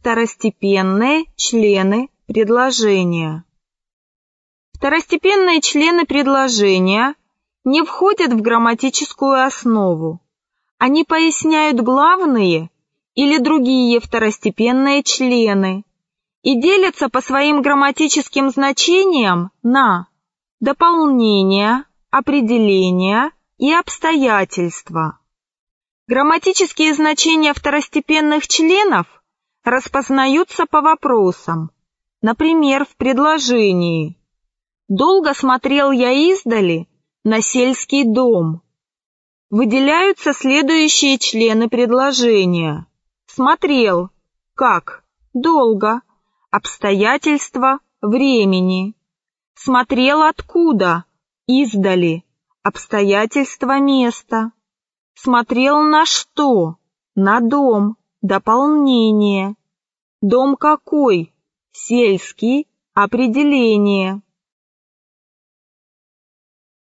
Второстепенные члены предложения. Второстепенные члены предложения не входят в грамматическую основу. Они поясняют главные или другие второстепенные члены и делятся по своим грамматическим значениям на дополнения, определения и обстоятельства. Грамматические значения второстепенных членов распознаются по вопросам. Например, в предложении «Долго смотрел я издали на сельский дом». Выделяются следующие члены предложения. Смотрел. Как? Долго. Обстоятельства времени. Смотрел откуда? Издали. Обстоятельства места. Смотрел на что? На дом. Дополнение. Дом какой? Сельский. Определение.